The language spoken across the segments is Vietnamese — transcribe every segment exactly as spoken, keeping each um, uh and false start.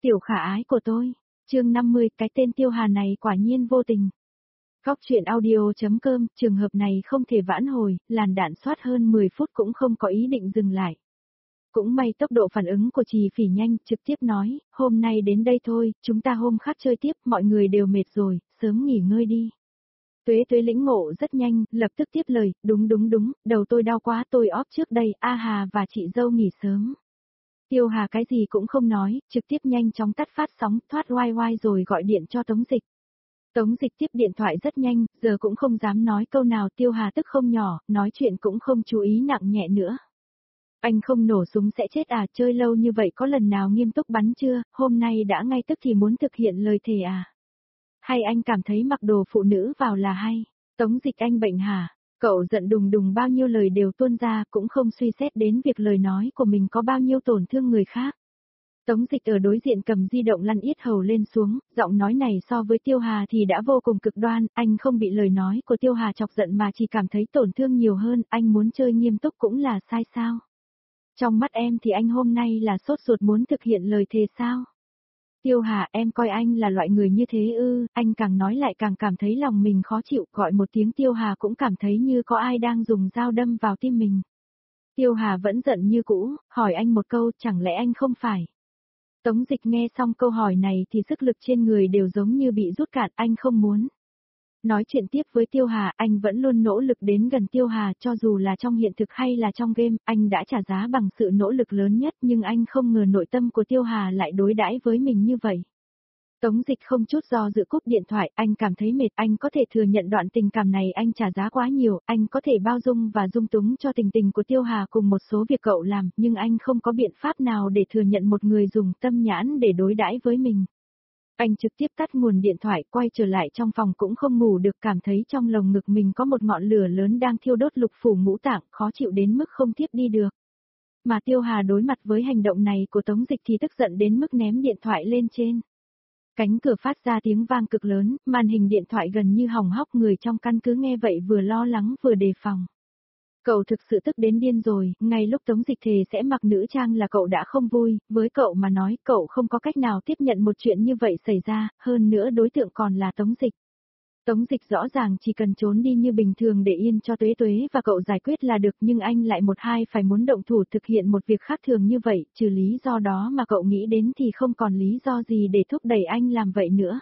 Tiểu khả ái của tôi, chương năm mươi, cái tên Tiêu Hà này quả nhiên vô tình. Góc truyện audio.com, trường hợp này không thể vãn hồi, làn đạn soát hơn mười phút cũng không có ý định dừng lại. Cũng may tốc độ phản ứng của Trì Phỉ nhanh, trực tiếp nói, hôm nay đến đây thôi, chúng ta hôm khác chơi tiếp, mọi người đều mệt rồi, sớm nghỉ ngơi đi. Tuế Tuế lĩnh ngộ rất nhanh, lập tức tiếp lời, đúng đúng đúng, đầu tôi đau quá, tôi óp trước đây, A Hà và chị dâu nghỉ sớm. Tiêu Hà cái gì cũng không nói, trực tiếp nhanh chóng tắt phát sóng, thoát oai oai rồi gọi điện cho Tống Dịch. Tống Dịch tiếp điện thoại rất nhanh, giờ cũng không dám nói câu nào, Tiêu Hà tức không nhỏ, nói chuyện cũng không chú ý nặng nhẹ nữa. Anh không nổ súng sẽ chết à, chơi lâu như vậy có lần nào nghiêm túc bắn chưa, hôm nay đã ngay tức thì muốn thực hiện lời thề à? Hay anh cảm thấy mặc đồ phụ nữ vào là hay? Tống Dịch anh bệnh hả? Cậu giận đùng đùng bao nhiêu lời đều tuôn ra, cũng không suy xét đến việc lời nói của mình có bao nhiêu tổn thương người khác. Tống Dịch ở đối diện cầm di động lăn yết hầu lên xuống, giọng nói này so với Tiêu Hà thì đã vô cùng cực đoan, anh không bị lời nói của Tiêu Hà chọc giận mà chỉ cảm thấy tổn thương nhiều hơn, anh muốn chơi nghiêm túc cũng là sai sao? Trong mắt em thì anh hôm nay là sốt ruột muốn thực hiện lời thề sao? Tiêu Hà, em coi anh là loại người như thế ư, anh càng nói lại càng cảm thấy lòng mình khó chịu, gọi một tiếng Tiêu Hà cũng cảm thấy như có ai đang dùng dao đâm vào tim mình. Tiêu Hà vẫn giận như cũ, hỏi anh một câu, chẳng lẽ anh không phải? Tống Dịch nghe xong câu hỏi này thì sức lực trên người đều giống như bị rút cạn, anh không muốn. Nói chuyện tiếp với Tiêu Hà, anh vẫn luôn nỗ lực đến gần Tiêu Hà, cho dù là trong hiện thực hay là trong game, anh đã trả giá bằng sự nỗ lực lớn nhất, nhưng anh không ngờ nội tâm của Tiêu Hà lại đối đãi với mình như vậy. Tống Dịch không chút do dự cúp điện thoại, anh cảm thấy mệt, anh có thể thừa nhận đoạn tình cảm này anh trả giá quá nhiều, anh có thể bao dung và dung túng cho tình tình của Tiêu Hà cùng một số việc cậu làm, nhưng anh không có biện pháp nào để thừa nhận một người dùng tâm nhãn để đối đãi với mình. Anh trực tiếp tắt nguồn điện thoại, quay trở lại trong phòng cũng không ngủ được, cảm thấy trong lồng ngực mình có một ngọn lửa lớn đang thiêu đốt lục phủ ngũ tạng, khó chịu đến mức không tiếp đi được. Mà Tiêu Hà đối mặt với hành động này của Tống Dịch thì tức giận đến mức ném điện thoại lên trên. Cánh cửa phát ra tiếng vang cực lớn, màn hình điện thoại gần như hỏng hóc, người trong căn cứ nghe vậy vừa lo lắng vừa đề phòng. Cậu thực sự tức đến điên rồi, ngay lúc Tống Dịch thề sẽ mặc nữ trang là cậu đã không vui, với cậu mà nói cậu không có cách nào tiếp nhận một chuyện như vậy xảy ra, hơn nữa đối tượng còn là Tống Dịch. Tống Dịch rõ ràng chỉ cần trốn đi như bình thường để yên cho Tuế Tuế và cậu giải quyết là được, nhưng anh lại một hai phải muốn động thủ thực hiện một việc khác thường như vậy, trừ lý do đó mà cậu nghĩ đến thì không còn lý do gì để thúc đẩy anh làm vậy nữa.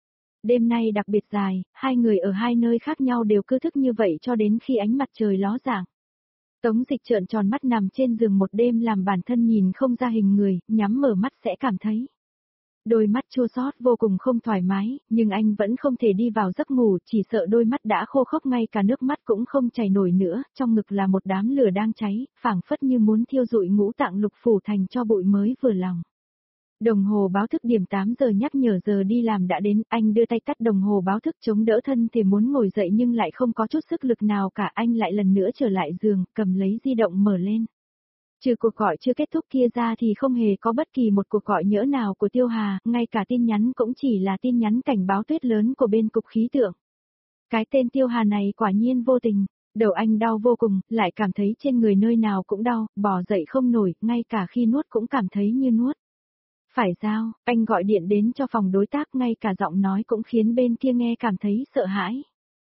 Đêm nay đặc biệt dài, hai người ở hai nơi khác nhau đều cứ thức như vậy cho đến khi ánh mặt trời ló dạng. Tống Dịch trợn tròn mắt nằm trên giường một đêm làm bản thân nhìn không ra hình người, nhắm mở mắt sẽ cảm thấy. Đôi mắt chua xót vô cùng không thoải mái, nhưng anh vẫn không thể đi vào giấc ngủ, chỉ sợ đôi mắt đã khô khốc ngay cả nước mắt cũng không chảy nổi nữa, trong ngực là một đám lửa đang cháy, phảng phất như muốn thiêu rụi ngũ tạng lục phủ thành cho bụi mới vừa lòng. Đồng hồ báo thức điểm tám giờ nhắc nhở giờ đi làm đã đến, anh đưa tay tắt đồng hồ báo thức chống đỡ thân thể muốn ngồi dậy nhưng lại không có chút sức lực nào cả, anh lại lần nữa trở lại giường, cầm lấy di động mở lên. Trừ cuộc gọi chưa kết thúc kia ra thì không hề có bất kỳ một cuộc gọi nhỡ nào của Tiêu Hà, ngay cả tin nhắn cũng chỉ là tin nhắn cảnh báo tuyết lớn của bên cục khí tượng. Cái tên Tiêu Hà này quả nhiên vô tình, đầu anh đau vô cùng, lại cảm thấy trên người nơi nào cũng đau, bò dậy không nổi, ngay cả khi nuốt cũng cảm thấy như nuốt. Phải sao, anh gọi điện đến cho phòng đối tác, ngay cả giọng nói cũng khiến bên kia nghe cảm thấy sợ hãi.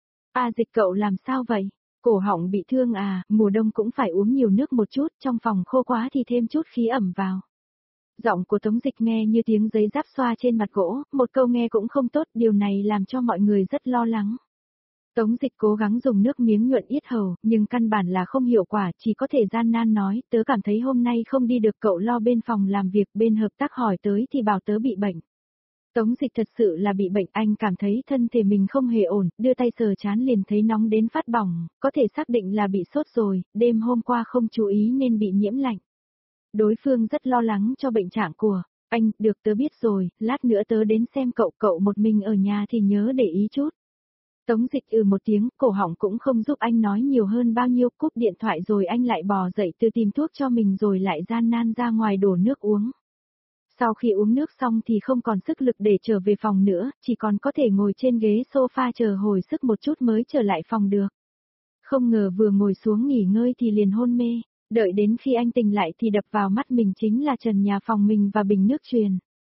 A Dịch cậu làm sao vậy? Cổ họng bị thương à, mùa đông cũng phải uống nhiều nước một chút, trong phòng khô quá thì thêm chút khí ẩm vào. Giọng của Tống Dịch nghe như tiếng giấy giáp xoa trên mặt gỗ, một câu nghe cũng không tốt, điều này làm cho mọi người rất lo lắng. Tống Dịch cố gắng dùng nước miếng nhuận yết hầu, nhưng căn bản là không hiệu quả, chỉ có thể gian nan nói, tớ cảm thấy hôm nay không đi được, cậu lo bên phòng làm việc, bên hợp tác hỏi tới thì bảo tớ bị bệnh. Tống Dịch thật sự là bị bệnh, anh cảm thấy thân thể mình không hề ổn, đưa tay sờ chán liền thấy nóng đến phát bỏng, có thể xác định là bị sốt rồi, đêm hôm qua không chú ý nên bị nhiễm lạnh. Đối phương rất lo lắng cho bệnh trạng của anh, được tớ biết rồi, lát nữa tớ đến xem cậu, cậu một mình ở nhà thì nhớ để ý chút. Tống Dịch ừ một tiếng, cổ họng cũng không giúp anh nói nhiều hơn bao nhiêu, cúp điện thoại rồi anh lại bò dậy từ tìm thuốc cho mình rồi lại gian nan ra ngoài đổ nước uống. Sau khi uống nước xong thì không còn sức lực để trở về phòng nữa, chỉ còn có thể ngồi trên ghế sofa chờ hồi sức một chút mới trở lại phòng được. Không ngờ vừa ngồi xuống nghỉ ngơi thì liền hôn mê, đợi đến khi anh tỉnh lại thì đập vào mắt mình chính là trần nhà phòng mình và bình nước truyền.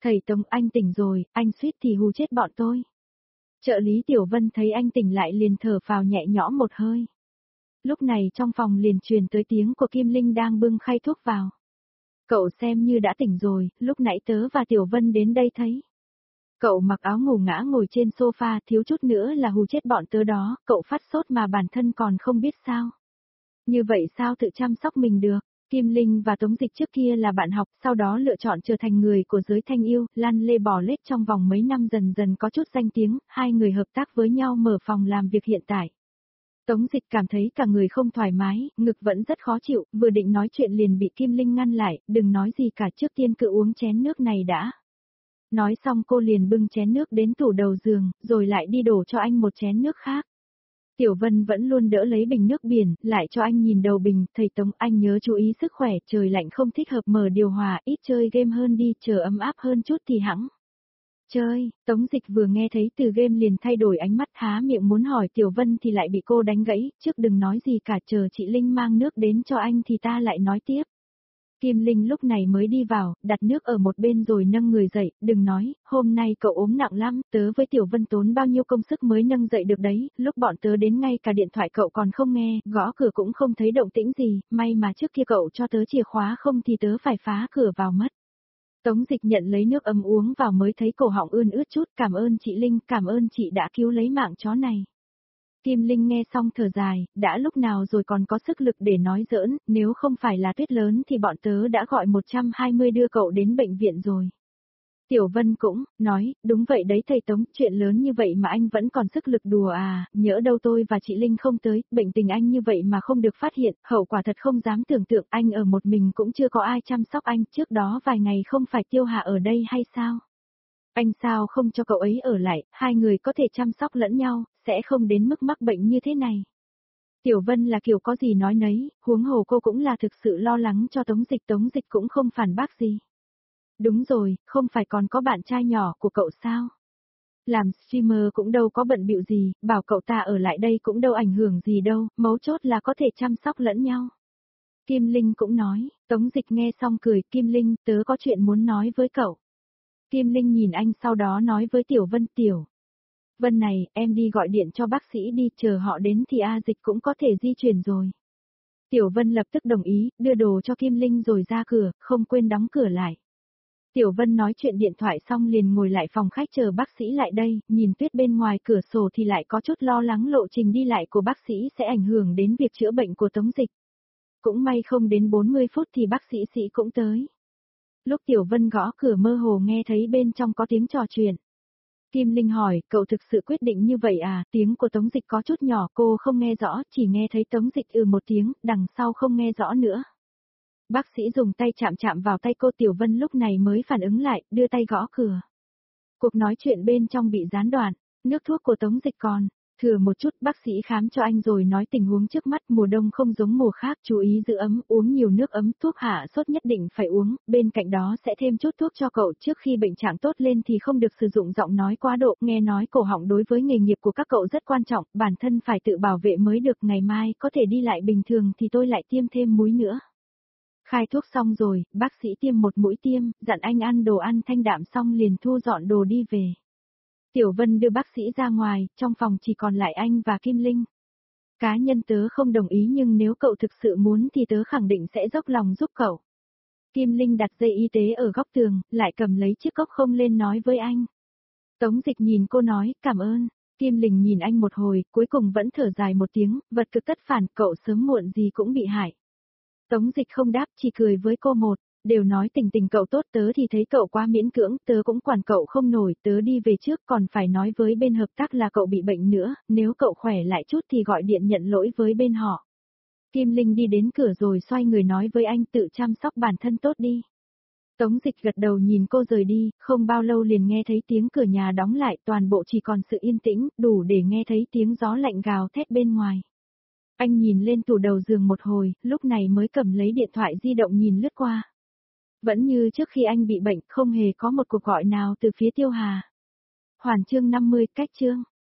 Thầy Tống, anh tỉnh rồi, anh suýt thì hù chết bọn tôi. Trợ lý Tiểu Vân thấy anh tỉnh lại liền thở phào nhẹ nhõm một hơi. Lúc này trong phòng liền truyền tới tiếng của Kim Linh đang bưng khay thuốc vào. Cậu xem như đã tỉnh rồi, lúc nãy tớ và Tiểu Vân đến đây thấy. Cậu mặc áo ngủ ngã ngồi trên sofa, thiếu chút nữa là hù chết bọn tớ đó, cậu phát sốt mà bản thân còn không biết sao. Như vậy sao tự chăm sóc mình được? Kim Linh và Tống Dịch trước kia là bạn học, sau đó lựa chọn trở thành người của giới thanh yêu, lăn lê bò lết trong vòng mấy năm dần dần có chút danh tiếng, hai người hợp tác với nhau mở phòng làm việc hiện tại. Tống Dịch cảm thấy cả người không thoải mái, ngực vẫn rất khó chịu, vừa định nói chuyện liền bị Kim Linh ngăn lại, đừng nói gì cả, trước tiên cứ uống chén nước này đã. Nói xong cô liền bưng chén nước đến tủ đầu giường, rồi lại đi đổ cho anh một chén nước khác. Tiểu Vân vẫn luôn đỡ lấy bình nước biển, lại cho anh nhìn đầu bình, thầy Tống, anh nhớ chú ý sức khỏe, trời lạnh không thích hợp mở điều hòa, ít chơi game hơn đi, chờ ấm áp hơn chút thì hẵng. Chơi, Tống Dịch vừa nghe thấy từ game liền thay đổi ánh mắt, há miệng muốn hỏi Tiểu Vân thì lại bị cô đánh gãy, trước đừng nói gì cả, chờ chị Linh mang nước đến cho anh thì ta lại nói tiếp. Kim Linh lúc này mới đi vào, đặt nước ở một bên rồi nâng người dậy, đừng nói, hôm nay cậu ốm nặng lắm, tớ với Tiểu Vân tốn bao nhiêu công sức mới nâng dậy được đấy, lúc bọn tớ đến ngay cả điện thoại cậu còn không nghe, gõ cửa cũng không thấy động tĩnh gì, may mà trước kia cậu cho tớ chìa khóa không thì tớ phải phá cửa vào mất. Tống Dịch nhận lấy nước ấm uống vào mới thấy cổ họng ươn ướt chút, cảm ơn chị Linh, cảm ơn chị đã cứu lấy mạng chó này. Kim Linh nghe xong thở dài, đã lúc nào rồi còn có sức lực để nói giỡn, nếu không phải là tuyết lớn thì bọn tớ đã gọi một trăm hai mươi đưa cậu đến bệnh viện rồi. Tiểu Vân cũng, nói, đúng vậy đấy thầy Tống, chuyện lớn như vậy mà anh vẫn còn sức lực đùa à, nhỡ đâu tôi và chị Linh không tới, bệnh tình anh như vậy mà không được phát hiện, hậu quả thật không dám tưởng tượng, anh ở một mình cũng chưa có ai chăm sóc anh, trước đó vài ngày không phải Tiêu Hà ở đây hay sao? Anh sao không cho cậu ấy ở lại, hai người có thể chăm sóc lẫn nhau, sẽ không đến mức mắc bệnh như thế này. Tiểu Vân là kiểu có gì nói nấy, huống hồ cô cũng là thực sự lo lắng cho Tống Dịch, Tống Dịch cũng không phản bác gì. Đúng rồi, không phải còn có bạn trai nhỏ của cậu sao? Làm streamer cũng đâu có bận bịu gì, bảo cậu ta ở lại đây cũng đâu ảnh hưởng gì đâu, mấu chốt là có thể chăm sóc lẫn nhau. Kim Linh cũng nói, Tống Dịch nghe xong cười, Kim Linh, tớ có chuyện muốn nói với cậu. Kim Linh nhìn anh sau đó nói với Tiểu Vân, Tiểu Vân này, em đi gọi điện cho bác sĩ đi, chờ họ đến thì A Dịch cũng có thể di chuyển rồi. Tiểu Vân lập tức đồng ý, đưa đồ cho Kim Linh rồi ra cửa, không quên đóng cửa lại. Tiểu Vân nói chuyện điện thoại xong liền ngồi lại phòng khách chờ bác sĩ lại đây, nhìn tuyết bên ngoài cửa sổ thì lại có chút lo lắng lộ trình đi lại của bác sĩ sẽ ảnh hưởng đến việc chữa bệnh của Tống Dịch. Cũng may không đến bốn mươi phút thì bác sĩ sĩ cũng tới. Lúc Tiểu Vân gõ cửa mơ hồ nghe thấy bên trong có tiếng trò chuyện. Kim Linh hỏi, cậu thực sự quyết định như vậy à, tiếng của Tống Dịch có chút nhỏ cô không nghe rõ, chỉ nghe thấy Tống Dịch ừ một tiếng, đằng sau không nghe rõ nữa. Bác sĩ dùng tay chạm chạm vào tay cô, Tiểu Vân lúc này mới phản ứng lại, đưa tay gõ cửa. Cuộc nói chuyện bên trong bị gián đoạn, nước thuốc của Tống Dịch còn, thừa một chút, bác sĩ khám cho anh rồi nói tình huống trước mắt mùa đông không giống mùa khác, chú ý giữ ấm, uống nhiều nước ấm, thuốc hạ sốt nhất định phải uống, bên cạnh đó sẽ thêm chút thuốc cho cậu, trước khi bệnh trạng tốt lên thì không được sử dụng giọng nói quá độ, nghe nói cổ họng đối với nghề nghiệp của các cậu rất quan trọng, bản thân phải tự bảo vệ mới được, ngày mai có thể đi lại bình thường thì tôi lại tiêm thêm múi nữa. Khai thuốc xong rồi, bác sĩ tiêm một mũi tiêm, dặn anh ăn đồ ăn thanh đạm xong liền thu dọn đồ đi về. Tiểu Vân đưa bác sĩ ra ngoài, trong phòng chỉ còn lại anh và Kim Linh. Cá nhân tớ không đồng ý nhưng nếu cậu thực sự muốn thì tớ khẳng định sẽ dốc lòng giúp cậu. Kim Linh đặt dây y tế ở góc tường, lại cầm lấy chiếc cốc không lên nói với anh. Tống Dịch nhìn cô nói, cảm ơn. Kim Linh nhìn anh một hồi, cuối cùng vẫn thở dài một tiếng, vật cực tất phản, cậu sớm muộn gì cũng bị hại. Tống Dịch không đáp, chỉ cười với cô một, đều nói tình tình cậu tốt, tớ thì thấy cậu quá miễn cưỡng, tớ cũng quản cậu không nổi, tớ đi về trước, còn phải nói với bên hợp tác là cậu bị bệnh nữa, nếu cậu khỏe lại chút thì gọi điện nhận lỗi với bên họ. Kim Linh đi đến cửa rồi xoay người nói với anh, tự chăm sóc bản thân tốt đi. Tống Dịch gật đầu nhìn cô rời đi, không bao lâu liền nghe thấy tiếng cửa nhà đóng lại, toàn bộ chỉ còn sự yên tĩnh, đủ để nghe thấy tiếng gió lạnh gào thét bên ngoài. Anh nhìn lên tủ đầu giường một hồi, lúc này mới cầm lấy điện thoại di động nhìn lướt qua. Vẫn như trước khi anh bị bệnh, không hề có một cuộc gọi nào từ phía Tiêu Hà. Hoàn chương năm mươi, cách chương.